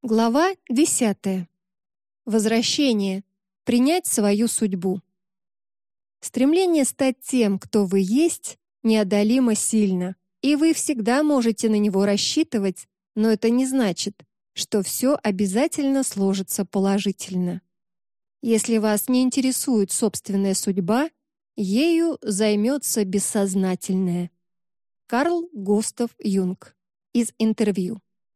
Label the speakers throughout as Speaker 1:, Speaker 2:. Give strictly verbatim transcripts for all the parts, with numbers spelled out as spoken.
Speaker 1: Глава десятая. Возвращение. Принять свою судьбу. Стремление стать тем, кто вы есть, неодолимо сильно, и вы всегда можете на него рассчитывать, но это не значит, что все обязательно сложится положительно. Если вас не интересует собственная судьба, ею займется бессознательное. Карл Густав Юнг. Из интервью.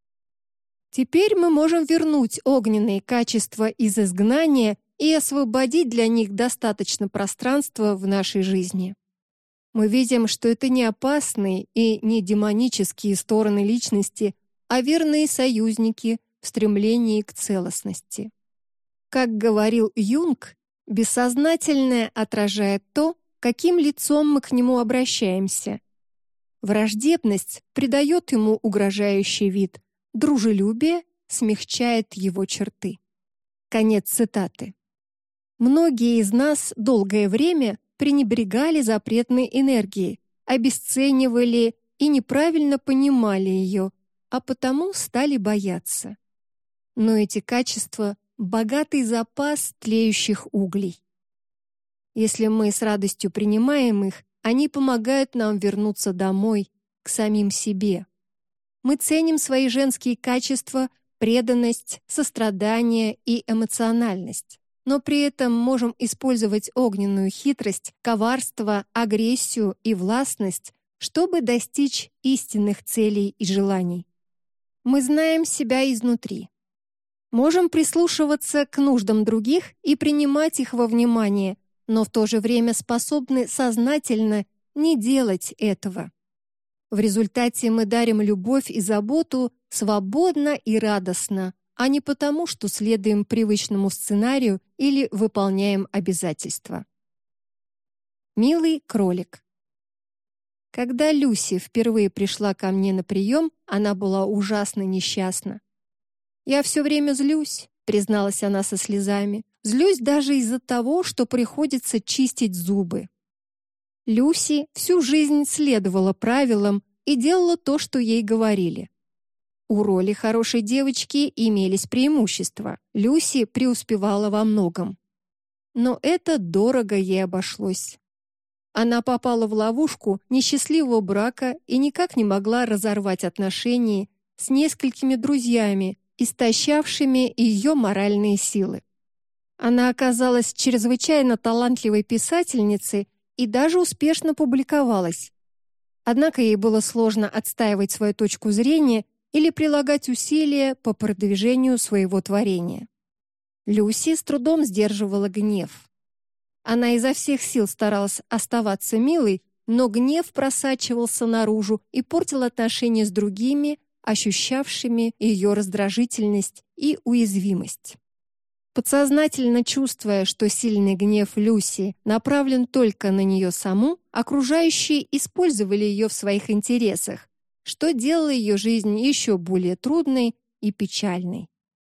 Speaker 1: Теперь мы можем вернуть огненные качества из изгнания и освободить для них достаточно пространства в нашей жизни. Мы видим, что это не опасные и не демонические стороны личности, а верные союзники в стремлении к целостности. Как говорил Юнг, бессознательное отражает то, каким лицом мы к нему обращаемся. Враждебность придает ему угрожающий вид, дружелюбие смягчает его черты. Конец цитаты. Многие из нас долгое время пренебрегали запретной энергией, обесценивали и неправильно понимали ее, а потому стали бояться. Но эти качества — богатый запас тлеющих углей. Если мы с радостью принимаем их, они помогают нам вернуться домой, к самим себе. Мы ценим свои женские качества, преданность, сострадание и эмоциональность, но при этом можем использовать огненную хитрость, коварство, агрессию и властность, чтобы достичь истинных целей и желаний. Мы знаем себя изнутри. Можем прислушиваться к нуждам других и принимать их во внимание, но в то же время способны сознательно не делать этого. В результате мы дарим любовь и заботу свободно и радостно, а не потому, что следуем привычному сценарию или выполняем обязательства. Милый кролик. Когда Люси впервые пришла ко мне на прием, она была ужасно несчастна. «Я все время злюсь», — призналась она со слезами. «Злюсь даже из-за того, что приходится чистить зубы». Люси всю жизнь следовала правилам и делала то, что ей говорили. У роли хорошей девочки имелись преимущества. Люси преуспевала во многом. Но это дорого ей обошлось. Она попала в ловушку несчастливого брака и никак не могла разорвать отношения с несколькими друзьями, истощавшими ее моральные силы. Она оказалась чрезвычайно талантливой писательницей и даже успешно публиковалась. Однако ей было сложно отстаивать свою точку зрения или прилагать усилия по продвижению своего творения. Люси с трудом сдерживала гнев. Она изо всех сил старалась оставаться милой, но гнев просачивался наружу и портил отношения с другими, ощущавшими ее раздражительность и уязвимость. Подсознательно чувствуя, что сильный гнев Люси направлен только на нее саму, окружающие использовали ее в своих интересах, что делало ее жизнь еще более трудной и печальной.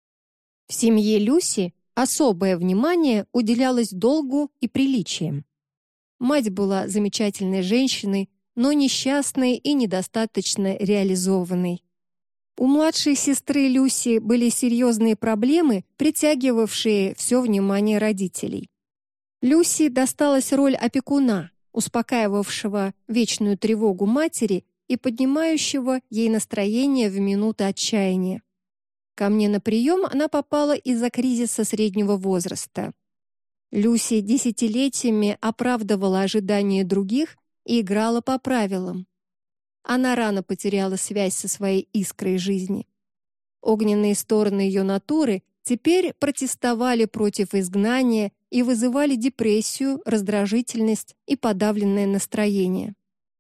Speaker 1: В семье Люси особое внимание уделялось долгу и приличиям. Мать была замечательной женщиной, но несчастной и недостаточно реализованной. У младшей сестры Люси были серьезные проблемы, притягивавшие все внимание родителей. Люси досталась роль опекуна, успокаивавшего вечную тревогу матери и поднимающего ей настроение в минуты отчаяния. Ко мне на прием она попала из-за кризиса среднего возраста. Люси десятилетиями оправдывала ожидания других и играла по правилам. Она рано потеряла связь со своей искрой жизни. Огненные стороны ее натуры теперь протестовали против изгнания и вызывали депрессию, раздражительность и подавленное настроение.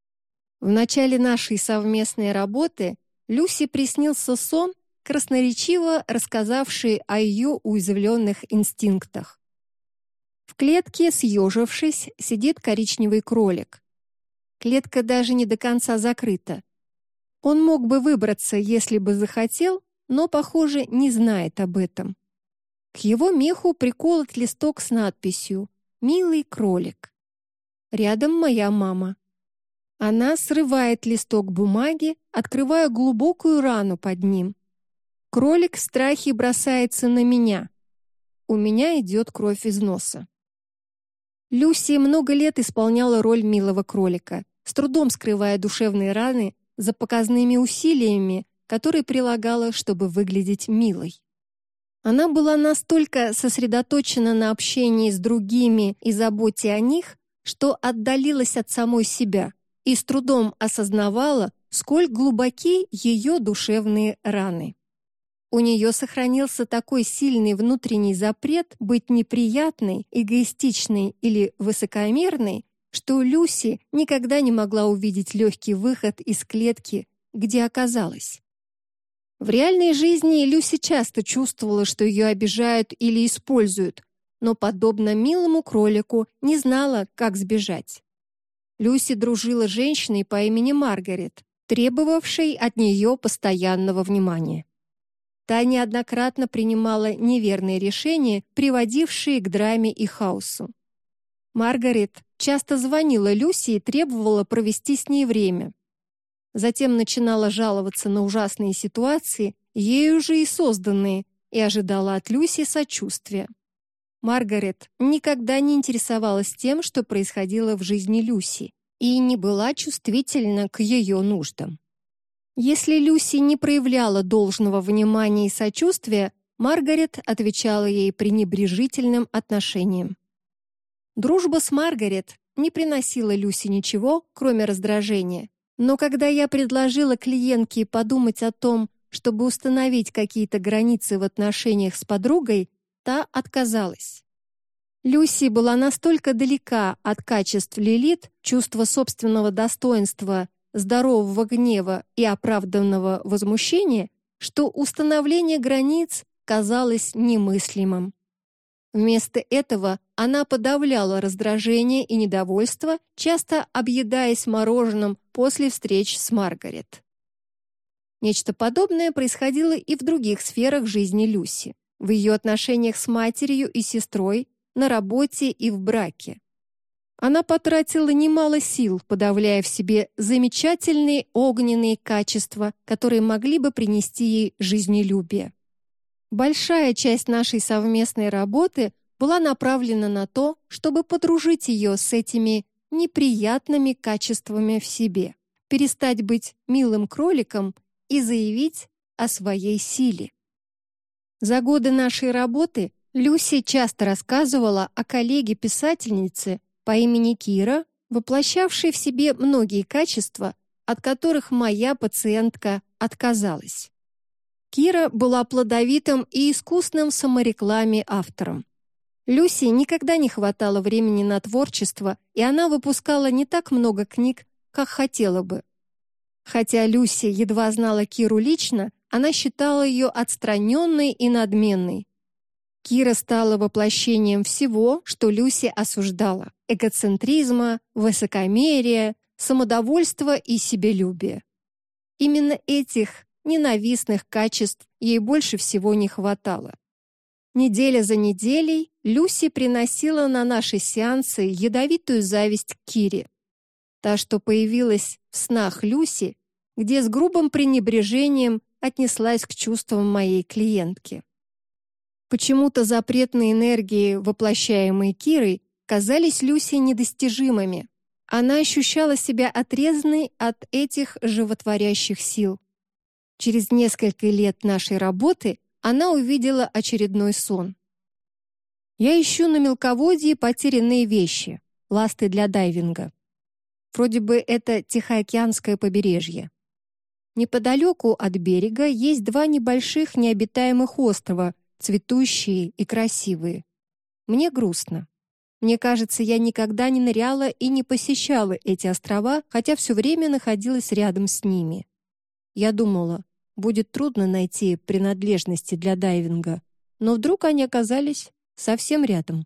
Speaker 1: В начале нашей совместной работы Люси приснился сон, красноречиво рассказавший о ее уязвленных инстинктах. В клетке, съежившись, сидит коричневый кролик. Клетка даже не до конца закрыта. Он мог бы выбраться, если бы захотел, но, похоже, не знает об этом. К его меху приколот листок с надписью «Милый кролик». Рядом моя мама. Она срывает листок бумаги, открывая глубокую рану под ним. Кролик в страхе бросается на меня. У меня идет кровь из носа. Люси много лет исполняла роль милого кролика, с трудом скрывая душевные раны за показными усилиями, которые прилагала, чтобы выглядеть милой. Она была настолько сосредоточена на общении с другими и заботе о них, что отдалилась от самой себя и с трудом осознавала, сколь глубоки ее душевные раны. У нее сохранился такой сильный внутренний запрет быть неприятной, эгоистичной или высокомерной, что Люси никогда не могла увидеть легкий выход из клетки, где оказалась. В реальной жизни Люси часто чувствовала, что ее обижают или используют, но, подобно милому кролику, не знала, как сбежать. Люси дружила с женщиной по имени Маргарет, требовавшей от нее постоянного внимания. Та неоднократно принимала неверные решения, приводившие к драме и хаосу. Маргарет часто звонила Люси и требовала провести с ней время. Затем начинала жаловаться на ужасные ситуации, ею же и созданные, и ожидала от Люси сочувствия. Маргарет никогда не интересовалась тем, что происходило в жизни Люси, и не была чувствительна к ее нуждам. Если Люси не проявляла должного внимания и сочувствия, Маргарет отвечала ей пренебрежительным отношением. Дружба с Маргарет не приносила Люси ничего, кроме раздражения, но когда я предложила клиентке подумать о том, чтобы установить какие-то границы в отношениях с подругой, та отказалась. Люси была настолько далека от качеств Лилит, чувства собственного достоинства, здорового гнева и оправданного возмущения, что установление границ казалось немыслимым. Вместо этого она подавляла раздражение и недовольство, часто объедаясь мороженым после встреч с Маргарет. Нечто подобное происходило и в других сферах жизни Люси, в ее отношениях с матерью и сестрой, на работе и в браке. Она потратила немало сил, подавляя в себе замечательные огненные качества, которые могли бы принести ей жизнелюбие. Большая часть нашей совместной работы была направлена на то, чтобы подружить ее с этими неприятными качествами в себе, перестать быть милым кроликом и заявить о своей силе. За годы нашей работы Люси часто рассказывала о коллеге-писательнице по имени Кира, воплощавшей в себе многие качества, от которых моя пациентка отказалась. Кира была плодовитым и искусным в саморекламе автором. Люси никогда не хватало времени на творчество, и она выпускала не так много книг, как хотела бы. Хотя Люси едва знала Киру лично, она считала ее отстраненной и надменной. Кира стала воплощением всего, что Люси осуждала: эгоцентризма, высокомерия, самодовольства и себелюбия. Именно этих ненавистных качеств ей больше всего не хватало. Неделя за неделей Люси приносила на наши сеансы ядовитую зависть к Кире. Та, что появилась в снах Люси, где с грубым пренебрежением отнеслась к чувствам моей клиентки. Почему-то запретные энергии, воплощаемые Кирой, казались Люси недостижимыми. Она ощущала себя отрезанной от этих животворящих сил. Через несколько лет нашей работы она увидела очередной сон. Я ищу на мелководье потерянные вещи, ласты для дайвинга. Вроде бы это Тихоокеанское побережье. Неподалеку от берега есть два небольших необитаемых острова, цветущие и красивые. Мне грустно. Мне кажется, я никогда не ныряла и не посещала эти острова, хотя все время находилась рядом с ними. Я думала, будет трудно найти принадлежности для дайвинга, но вдруг они оказались совсем рядом.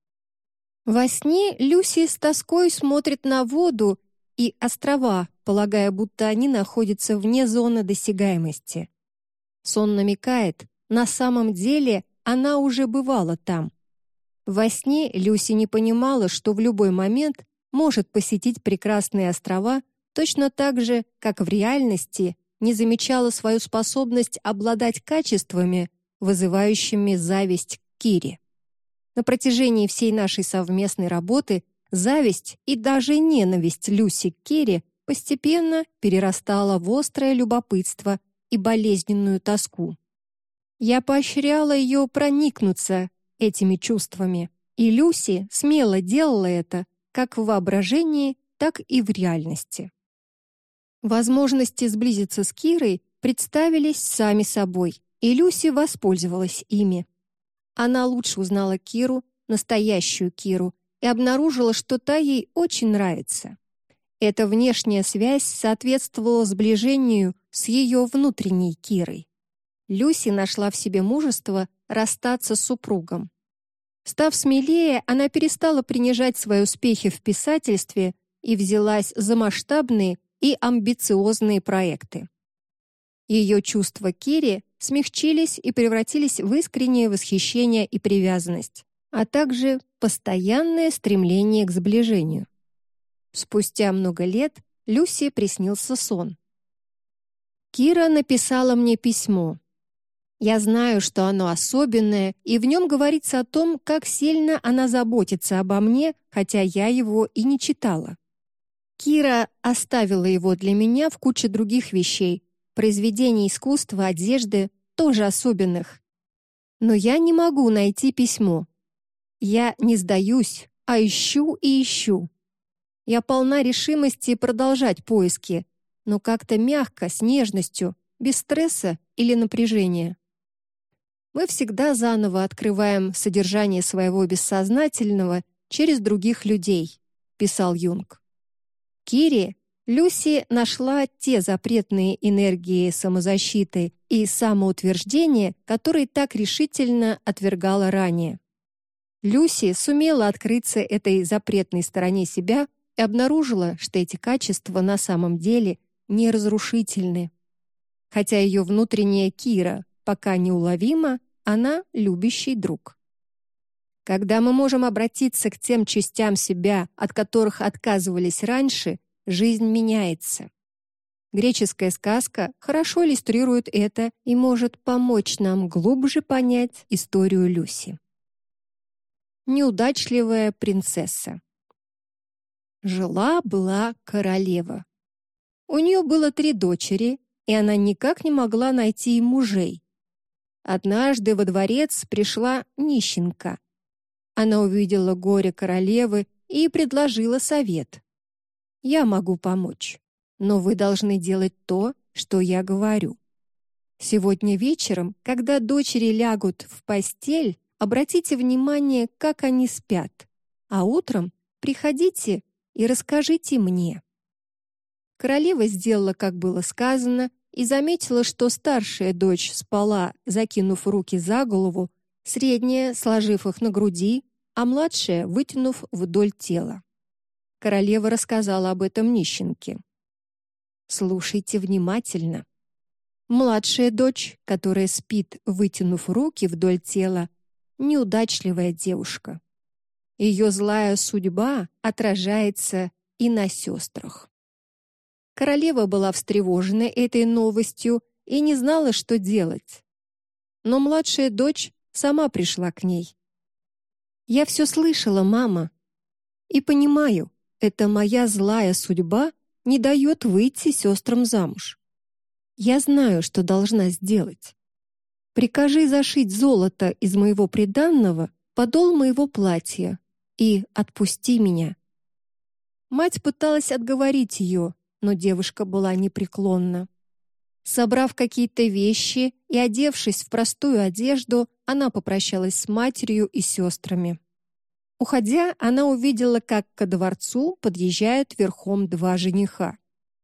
Speaker 1: Во сне Люси с тоской смотрит на воду и острова, полагая, будто они находятся вне зоны досягаемости. Сон намекает, на самом деле она уже бывала там. Во сне Люси не понимала, что в любой момент может посетить прекрасные острова точно так же, как в реальности не замечала свою способность обладать качествами, вызывающими зависть к Кире. На протяжении всей нашей совместной работы зависть и даже ненависть Люси к Кире постепенно перерастала в острое любопытство и болезненную тоску. Я поощряла ее проникнуться этими чувствами, и Люси смело делала это как в воображении, так и в реальности. Возможности сблизиться с Кирой представились сами собой, и Люси воспользовалась ими. Она лучше узнала Киру, настоящую Киру, и обнаружила, что та ей очень нравится. Эта внешняя связь соответствовала сближению с ее внутренней Кирой. Люси нашла в себе мужество расстаться с супругом. Став смелее, она перестала принижать свои успехи в писательстве и взялась за масштабные и амбициозные проекты. Ее чувства к Кире смягчились и превратились в искреннее восхищение и привязанность, а также постоянное стремление к сближению. Спустя много лет Люси приснился сон. Кира написала мне письмо. Я знаю, что оно особенное, и в нем говорится о том, как сильно она заботится обо мне, хотя я его и не читала. Кира оставила его для меня в куче других вещей, произведений искусства, одежды, тоже особенных. Но я не могу найти письмо. Я не сдаюсь, а ищу и ищу. Я полна решимости продолжать поиски, но как-то мягко, с нежностью, без стресса или напряжения. Мы всегда заново открываем содержание своего бессознательного через других людей, писал Юнг. Кире Люси нашла те запретные энергии самозащиты и самоутверждения, которые так решительно отвергала ранее. Люси сумела открыться этой запретной стороне себя и обнаружила, что эти качества на самом деле неразрушительны. Хотя ее внутренняя Кира пока неуловима, она любящий друг. Когда мы можем обратиться к тем частям себя, от которых отказывались раньше, жизнь меняется. Греческая сказка хорошо иллюстрирует это и может помочь нам глубже понять историю Люси. Неудачливая принцесса. Жила-была королева. У нее было три дочери, и она никак не могла найти мужей. Однажды во дворец пришла нищенка. Она увидела горе королевы и предложила совет. «Я могу помочь, но вы должны делать то, что я говорю. Сегодня вечером, когда дочери лягут в постель, обратите внимание, как они спят, а утром приходите и расскажите мне». Королева сделала, как было сказано, и заметила, что старшая дочь спала, закинув руки за голову, средняя, сложив их на груди, а младшая, вытянув вдоль тела. Королева рассказала об этом нищенке. Слушайте внимательно. Младшая дочь, которая спит, вытянув руки вдоль тела, неудачливая девушка. Ее злая судьба отражается и на сестрах. Королева была встревожена этой новостью и не знала, что делать. Но младшая дочь сама пришла к ней. «Я все слышала, мама, и понимаю, это моя злая судьба не дает выйти сестрам замуж. Я знаю, что должна сделать. Прикажи зашить золото из моего приданного подол моего платья и отпусти меня». Мать пыталась отговорить ее, но девушка была непреклонна. Собрав какие-то вещи и одевшись в простую одежду, она попрощалась с матерью и сестрами. Уходя, она увидела, как ко дворцу подъезжают верхом два жениха.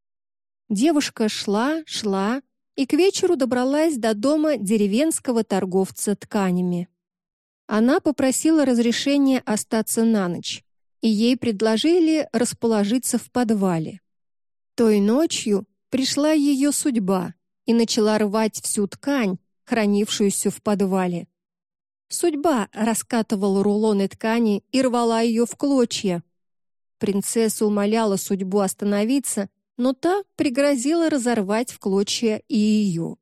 Speaker 1: Девушка шла, шла и к вечеру добралась до дома деревенского торговца тканями. Она попросила разрешения остаться на ночь, и ей предложили расположиться в подвале. Той ночью пришла ее судьба и начала рвать всю ткань, хранившуюся в подвале. Судьба раскатывала рулоны ткани и рвала ее в клочья. Принцесса умоляла судьбу остановиться, но та пригрозила разорвать в клочья и ее.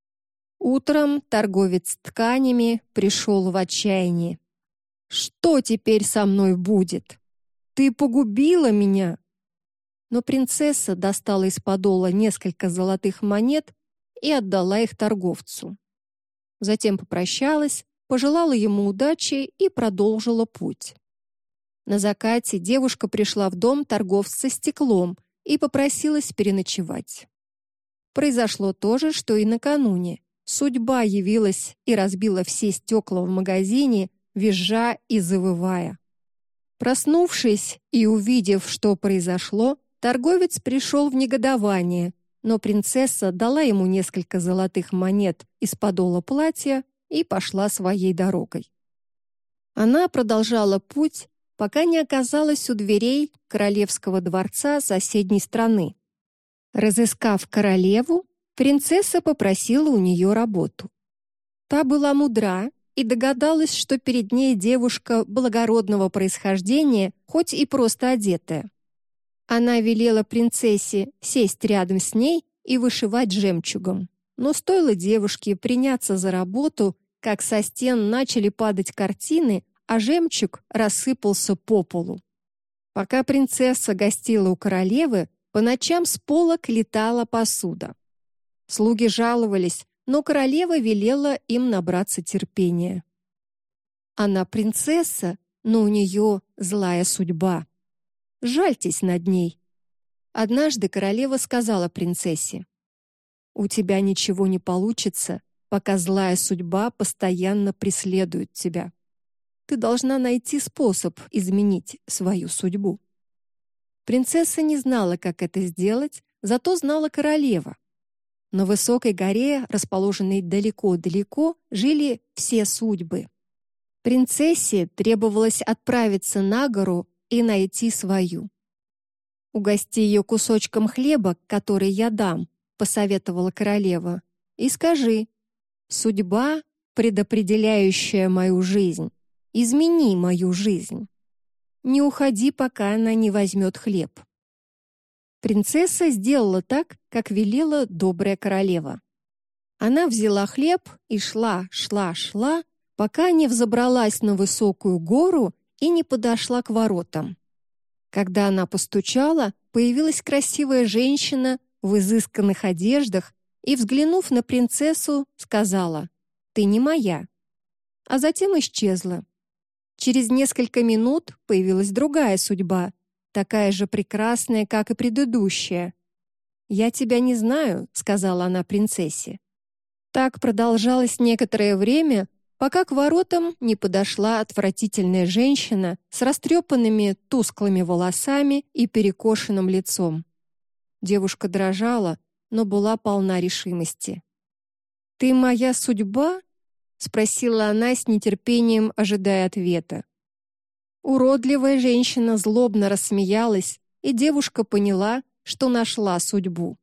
Speaker 1: Утром торговец тканями пришел в отчаяние. «Что теперь со мной будет? Ты погубила меня!» Но принцесса достала из подола несколько золотых монет и отдала их торговцу. Затем попрощалась, пожелала ему удачи и продолжила путь. На закате девушка пришла в дом торговца стеклом и попросилась переночевать. Произошло то же, что и накануне. Судьба явилась и разбила все стекла в магазине, визжа и завывая. Проснувшись и увидев, что произошло, торговец пришел в негодование, но принцесса дала ему несколько золотых монет из подола платья и пошла своей дорогой. Она продолжала путь, пока не оказалась у дверей королевского дворца соседней страны. Разыскав королеву, принцесса попросила у нее работу. Та была мудра и догадалась, что перед ней девушка благородного происхождения, хоть и просто одетая. Она велела принцессе сесть рядом с ней и вышивать жемчугом. Но стоило девушке приняться за работу, как со стен начали падать картины, а жемчуг рассыпался по полу. Пока принцесса гостила у королевы, по ночам с полок летала посуда. Слуги жаловались, но королева велела им набраться терпения. Она принцесса, но у нее злая судьба. Жальтесь над ней. Однажды королева сказала принцессе: «У тебя ничего не получится, пока злая судьба постоянно преследует тебя. Ты должна найти способ изменить свою судьбу». Принцесса не знала, как это сделать, зато знала королева. На высокой горе, расположенной далеко-далеко, жили все судьбы. Принцессе требовалось отправиться на гору и найти свою. «Угости ее кусочком хлеба, который я дам», — посоветовала королева, «и скажи: судьба, предопределяющая мою жизнь, измени мою жизнь. Не уходи, пока она не возьмет хлеб». Принцесса сделала так, как велела добрая королева. Она взяла хлеб и шла, шла, шла, пока не взобралась на высокую гору и не подошла к воротам. Когда она постучала, появилась красивая женщина в изысканных одеждах и, взглянув на принцессу, сказала: «Ты не моя», а затем исчезла. Через несколько минут появилась другая судьба, такая же прекрасная, как и предыдущая. «Я тебя не знаю», — сказала она принцессе. Так продолжалось некоторое время, пока к воротам не подошла отвратительная женщина с растрепанными тусклыми волосами и перекошенным лицом. Девушка дрожала, но была полна решимости. «Ты моя судьба?» — спросила она с нетерпением, ожидая ответа. Уродливая женщина злобно рассмеялась, и девушка поняла, что нашла судьбу.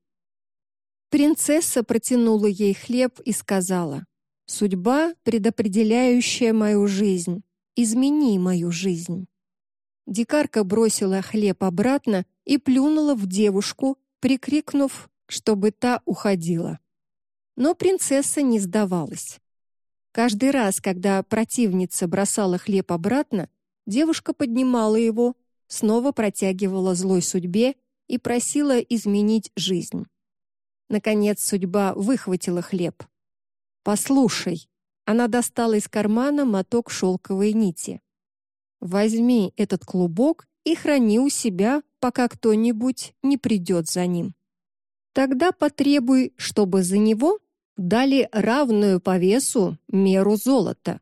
Speaker 1: Принцесса протянула ей хлеб и сказала: «Судьба, предопределяющая мою жизнь, измени мою жизнь». Дикарка бросила хлеб обратно и плюнула в девушку, прикрикнув, чтобы та уходила. Но принцесса не сдавалась. Каждый раз, когда противница бросала хлеб обратно, девушка поднимала его, снова протягивала злой судьбе и просила изменить жизнь. Наконец судьба выхватила хлеб. «Послушай», — она достала из кармана моток шелковой нити. «Возьми этот клубок и храни у себя, пока кто-нибудь не придет за ним. Тогда потребуй, чтобы за него дали равную по весу меру золота».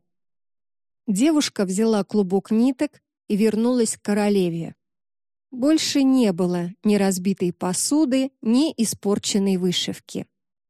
Speaker 1: Девушка взяла клубок ниток и вернулась к королеве. Больше не было ни разбитой посуды, ни испорченной вышивки.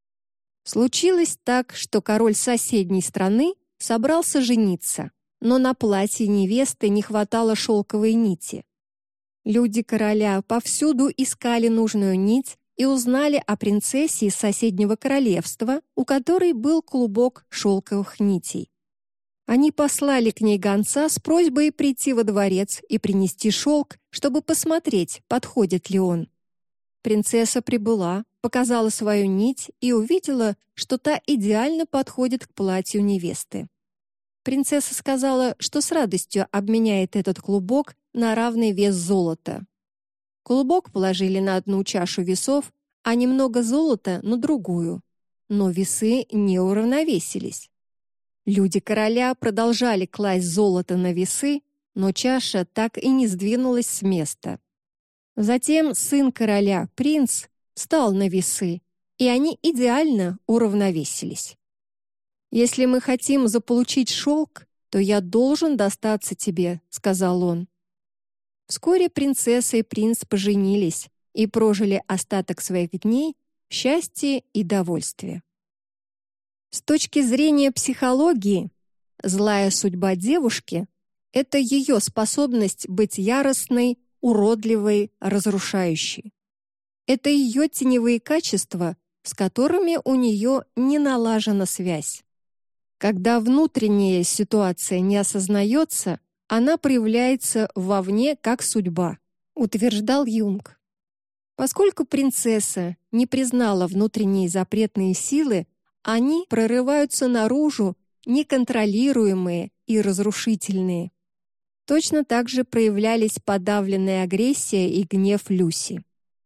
Speaker 1: Случилось так, что король соседней страны собрался жениться, но на платье невесты не хватало шелковой нити. Люди короля повсюду искали нужную нить и узнали о принцессе из соседнего королевства, у которой был клубок шелковых нитей. Они послали к ней гонца с просьбой прийти во дворец и принести шелк, чтобы посмотреть, подходит ли он. Принцесса прибыла, показала свою нить и увидела, что та идеально подходит к платью невесты. Принцесса сказала, что с радостью обменяет этот клубок на равный вес золота. Клубок положили на одну чашу весов, а немного золота на другую. Но весы не уравновесились. Люди короля продолжали класть золото на весы, но чаша так и не сдвинулась с места. Затем сын короля, принц, встал на весы, и они идеально уравновесились. «Если мы хотим заполучить шелк, то я должен достаться тебе», — сказал он. Вскоре принцесса и принц поженились и прожили остаток своих дней в счастье и довольстве. С точки зрения психологии, злая судьба девушки — это ее способность быть яростной, уродливой, разрушающей. Это ее теневые качества, с которыми у нее не налажена связь. Когда внутренняя ситуация не осознается, она проявляется вовне как судьба, утверждал Юнг. Поскольку принцесса не признала внутренние запретные силы, они прорываются наружу, неконтролируемые и разрушительные. Точно так же проявлялись подавленная агрессия и гнев Люси.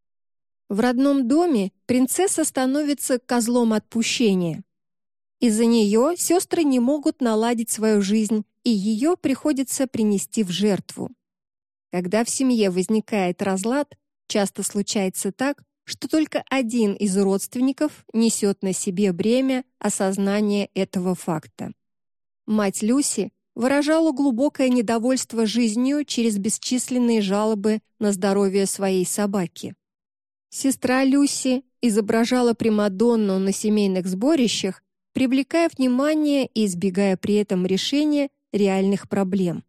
Speaker 1: В родном доме принцесса становится козлом отпущения. Из-за нее сестры не могут наладить свою жизнь, и ее приходится принести в жертву. Когда в семье возникает разлад, часто случается так, что только один из родственников несет на себе бремя осознания этого факта. Мать Люси выражала глубокое недовольство жизнью через бесчисленные жалобы на здоровье своей собаки. Сестра Люси изображала примадонну на семейных сборищах, привлекая внимание и избегая при этом решения реальных проблем.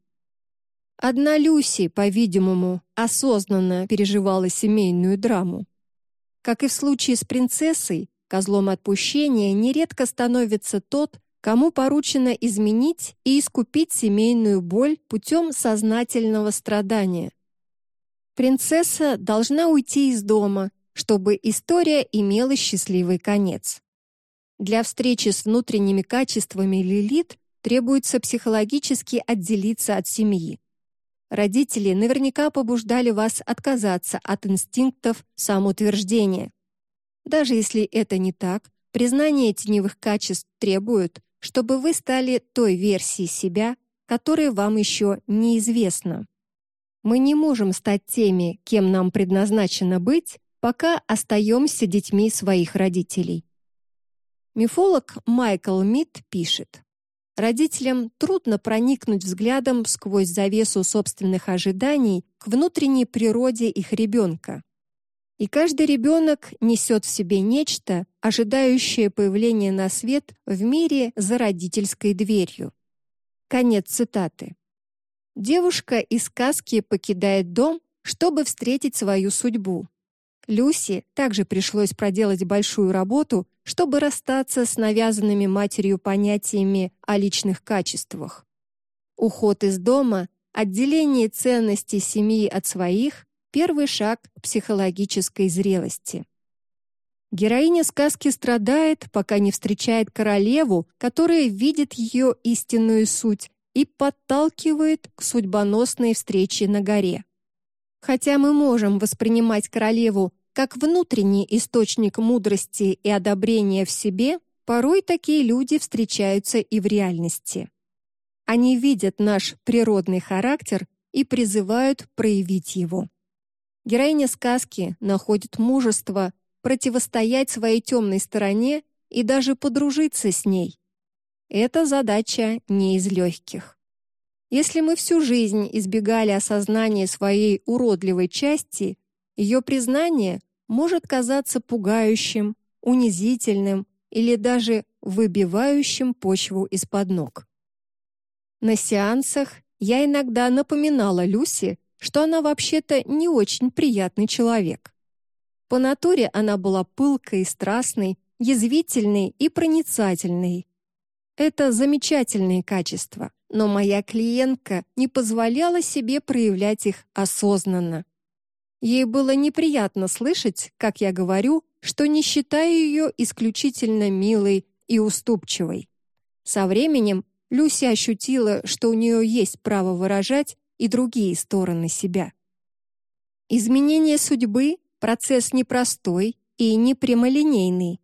Speaker 1: Одна Люси, по-видимому, осознанно переживала семейную драму. Как и в случае с принцессой, козлом отпущения нередко становится тот, кому поручено изменить и искупить семейную боль путем сознательного страдания. Принцесса должна уйти из дома, чтобы история имела счастливый конец. Для встречи с внутренними качествами Лилит требуется психологически отделиться от семьи. Родители наверняка побуждали вас отказаться от инстинктов самоутверждения. Даже если это не так, признание теневых качеств требует, чтобы вы стали той версией себя, которая вам еще неизвестна. Мы не можем стать теми, кем нам предназначено быть, пока остаемся детьми своих родителей. Мифолог Майкл Мид пишет: родителям трудно проникнуть взглядом сквозь завесу собственных ожиданий к внутренней природе их ребенка. И каждый ребенок несет в себе нечто, ожидающее появления на свет в мире за родительской дверью. Конец цитаты. Девушка из сказки покидает дом, чтобы встретить свою судьбу. Люси также пришлось проделать большую работу, чтобы расстаться с навязанными матерью понятиями о личных качествах. Уход из дома, отделение ценностей семьи от своих — первый шаг к психологической зрелости. Героиня сказки страдает, пока не встречает королеву, которая видит ее истинную суть и подталкивает к судьбоносной встрече на горе. Хотя мы можем воспринимать королеву как внутренний источник мудрости и одобрения в себе, порой такие люди встречаются и в реальности. Они видят наш природный характер и призывают проявить его. Героиня сказки находит мужество противостоять своей темной стороне и даже подружиться с ней. Эта задача не из легких. Если мы всю жизнь избегали осознания своей уродливой части, ее признание может казаться пугающим, унизительным или даже выбивающим почву из-под ног. На сеансах я иногда напоминала Люси, что она вообще-то не очень приятный человек. По натуре она была пылкой, страстной, язвительной и проницательной. Это замечательные качества, но моя клиентка не позволяла себе проявлять их осознанно. Ей было неприятно слышать, как я говорю, что не считаю ее исключительно милой и уступчивой. Со временем Люси ощутила, что у нее есть право выражать и другие стороны себя. Изменение судьбы — процесс непростой и не прямолинейный.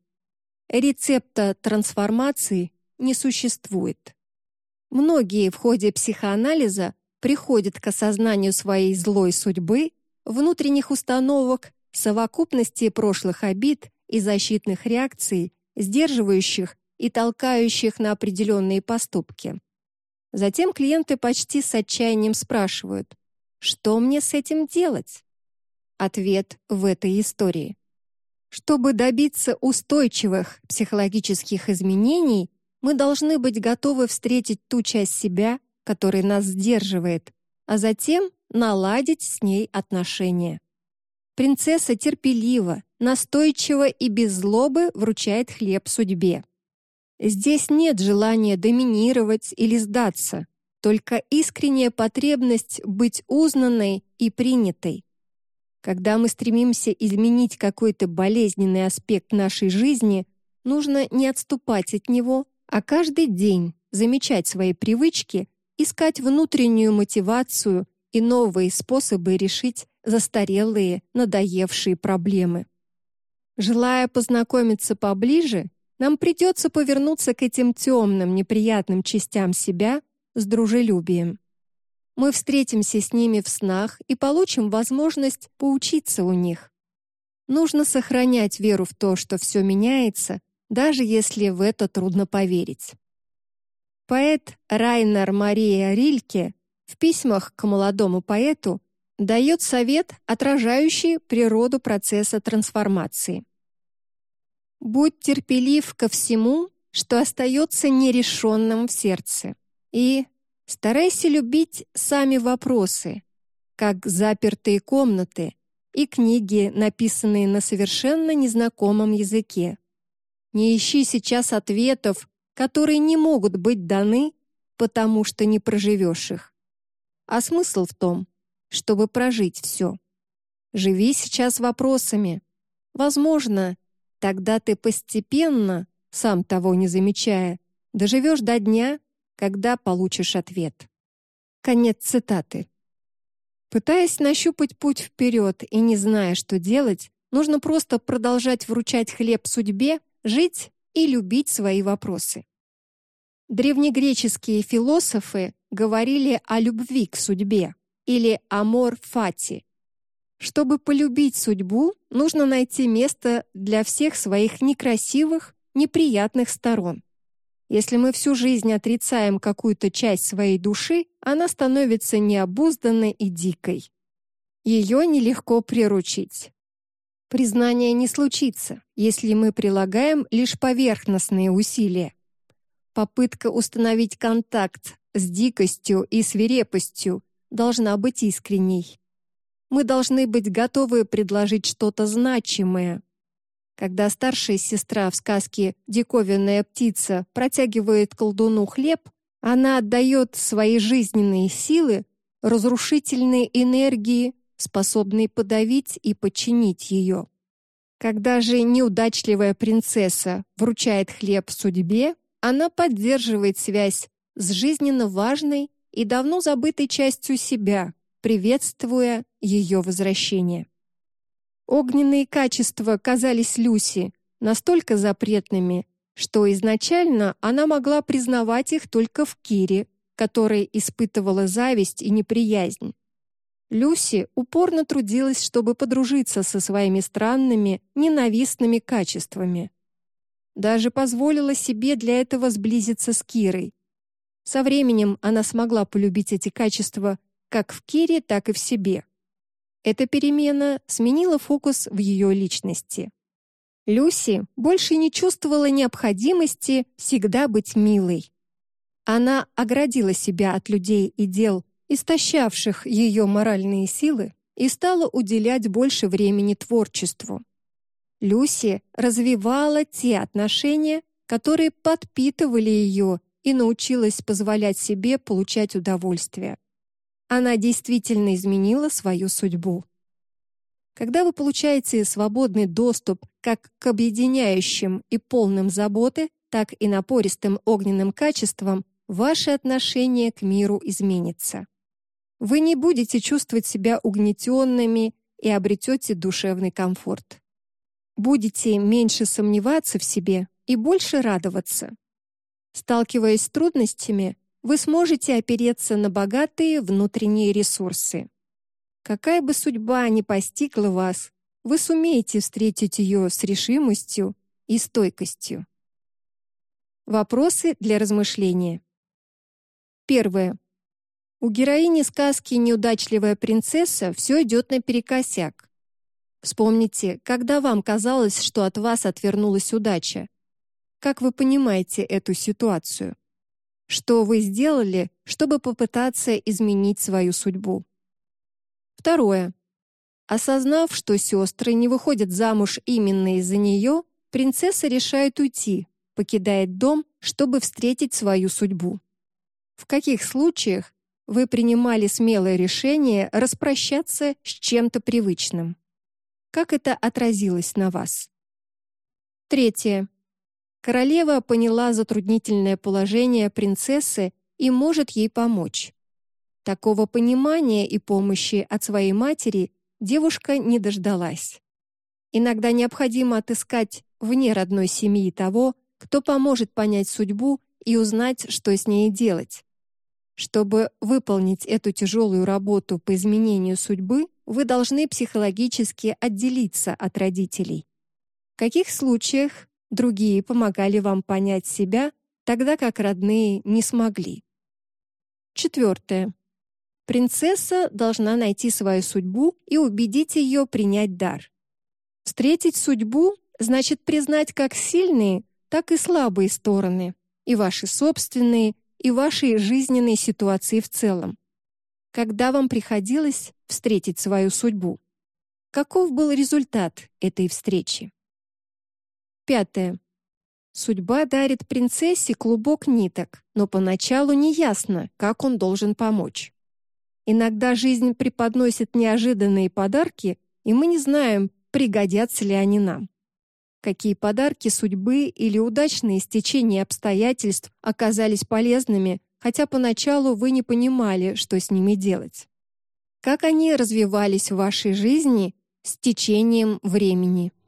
Speaker 1: Рецепта трансформации не существует. Многие в ходе психоанализа приходят к осознанию своей злой судьбы, внутренних установок, совокупности прошлых обид и защитных реакций, сдерживающих и толкающих на определенные поступки. Затем клиенты почти с отчаянием спрашивают: «Что мне с этим делать?» Ответ в этой истории. Чтобы добиться устойчивых психологических изменений, мы должны быть готовы встретить ту часть себя, которая нас сдерживает, а затем наладить с ней отношения. Принцесса терпеливо, настойчиво и без злобы вручает хлеб судьбе. Здесь нет желания доминировать или сдаться, только искренняя потребность быть узнанной и принятой. Когда мы стремимся изменить какой-то болезненный аспект нашей жизни, нужно не отступать от него, а каждый день замечать свои привычки, искать внутреннюю мотивацию и новые способы решить застарелые, надоевшие проблемы. Желая познакомиться поближе, нам придется повернуться к этим темным, неприятным частям себя с дружелюбием. Мы встретимся с ними в снах и получим возможность поучиться у них. Нужно сохранять веру в то, что все меняется, даже если в это трудно поверить. Поэт Райнер Мария Рильке в письмах к молодому поэту дает совет, отражающий природу процесса трансформации. «Будь терпелив ко всему, что остается нерешенным в сердце, и старайся любить сами вопросы, как запертые комнаты и книги, написанные на совершенно незнакомом языке. Не ищи сейчас ответов, которые не могут быть даны, потому что не проживешь их. А смысл в том, чтобы прожить все. Живи сейчас вопросами. Возможно, тогда ты постепенно, сам того не замечая, доживешь до дня, когда получишь ответ». Конец цитаты. Пытаясь нащупать путь вперед и не зная, что делать, нужно просто продолжать вручать хлеб судьбе, жить и любить свои вопросы. Древнегреческие философы говорили о любви к судьбе или amor fati. Чтобы полюбить судьбу, нужно найти место для всех своих некрасивых, неприятных сторон. Если мы всю жизнь отрицаем какую-то часть своей души, она становится необузданной и дикой. Ее нелегко приручить. Признание не случится, если мы прилагаем лишь поверхностные усилия. Попытка установить контакт с дикостью и свирепостью должна быть искренней. Мы должны быть готовы предложить что-то значимое. Когда старшая сестра в сказке «Диковинная птица» протягивает колдуну хлеб, она отдает свои жизненные силы разрушительной энергии, способной подавить и подчинить ее. Когда же неудачливая принцесса вручает хлеб судьбе, она поддерживает связь с жизненно важной и давно забытой частью себя, приветствуя ее возвращение. Огненные качества казались Люси настолько запретными, что изначально она могла признавать их только в Кире, которая испытывала зависть и неприязнь. Люси упорно трудилась, чтобы подружиться со своими странными, ненавистными качествами. Даже позволила себе для этого сблизиться с Кирой. Со временем она смогла полюбить эти качества как в Кире, так и в себе. Эта перемена сменила фокус в ее личности. Люси больше не чувствовала необходимости всегда быть милой. Она оградила себя от людей и дел, истощавших ее моральные силы, и стала уделять больше времени творчеству. Люси развивала те отношения, которые подпитывали ее, и научилась позволять себе получать удовольствие. Она действительно изменила свою судьбу. Когда вы получаете свободный доступ как к объединяющим и полным заботы, так и напористым огненным качествам, ваше отношение к миру изменится. Вы не будете чувствовать себя угнетенными и обретете душевный комфорт. Будете меньше сомневаться в себе и больше радоваться. Сталкиваясь с трудностями, вы сможете опереться на богатые внутренние ресурсы. Какая бы судьба ни постигла вас, вы сумеете встретить ее с решимостью и стойкостью. Вопросы для размышления. Первое. У героини сказки «Неудачливая принцесса» все идет наперекосяк. Вспомните, когда вам казалось, что от вас отвернулась удача. Как вы понимаете эту ситуацию? Что вы сделали, чтобы попытаться изменить свою судьбу? Второе. Осознав, что сестры не выходят замуж именно из-за нее, принцесса решает уйти, покидает дом, чтобы встретить свою судьбу. В каких случаях вы принимали смелое решение распрощаться с чем-то привычным? Как это отразилось на вас? Третье. Королева поняла затруднительное положение принцессы и может ей помочь. Такого понимания и помощи от своей матери девушка не дождалась. Иногда необходимо отыскать вне родной семьи того, кто поможет понять судьбу и узнать, что с ней делать. Чтобы выполнить эту тяжелую работу по изменению судьбы, вы должны психологически отделиться от родителей. В каких случаях другие помогали вам понять себя, тогда как родные не смогли? Четвертое. Принцесса должна найти свою судьбу и убедить ее принять дар. Встретить судьбу значит признать как сильные, так и слабые стороны, и ваши собственные, и вашей жизненной ситуации в целом. Когда вам приходилось встретить свою судьбу? Каков был результат этой встречи? Пятое. Судьба дарит принцессе клубок ниток, но поначалу неясно, как он должен помочь. Иногда жизнь преподносит неожиданные подарки, и мы не знаем, пригодятся ли они нам. Какие подарки судьбы или удачные стечения обстоятельств оказались полезными, хотя поначалу вы не понимали, что с ними делать. Как они развивались в вашей жизни с течением времени.